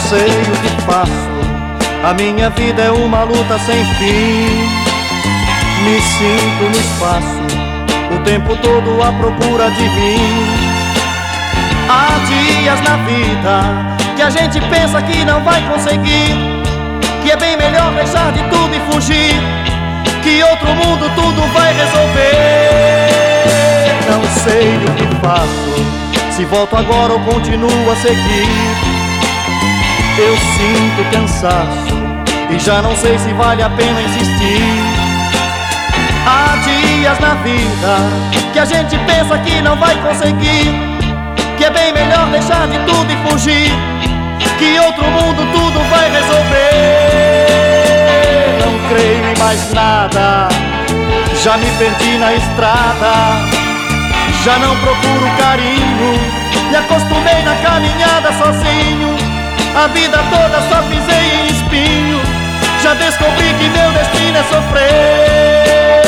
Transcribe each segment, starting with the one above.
sei o que faço, a minha vida é uma luta sem fim. Me sinto no espaço, o tempo todo à procura de mim. Há dias na vida que a gente pensa que não vai conseguir, que é bem melhor deixar de tudo e fugir, que outro mundo tudo vai resolver. Não sei o que faço, se volto agora ou continuo a seguir. Eu sinto cansaço e já não sei se vale a pena insistir. Há dias na vida que a gente pensa que não vai conseguir, que é bem melhor deixar de tudo e fugir, que outro mundo tudo vai resolver. Não creio em mais nada, já me perdi na estrada, já não procuro carinho, me acostumei na caminhada sozinho. A vida toda só pisei em espinho, já descobri que meu destino é sofrer.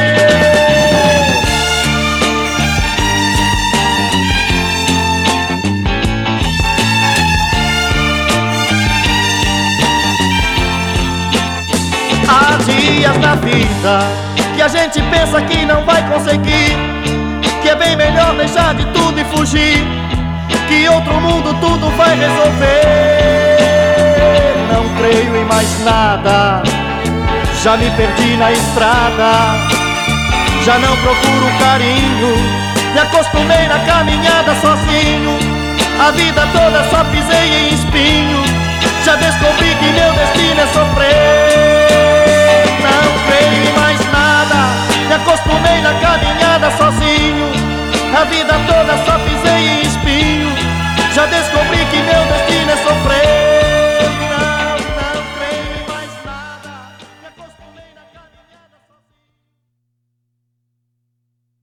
Há dias na vida que a gente pensa que não vai conseguir, que é bem melhor deixar de tudo e fugir, que outro mundo tudo vai resolver. Não creio em mais nada, já me perdi na estrada, já não procuro carinho, me acostumei na caminhada sozinho. A vida toda só pisei em espinho, já descobri que meu destino é sofrer. Não creio em mais nada, me acostumei na caminhada sozinho. A vida toda só pisei em espinho, já descobri que meu destino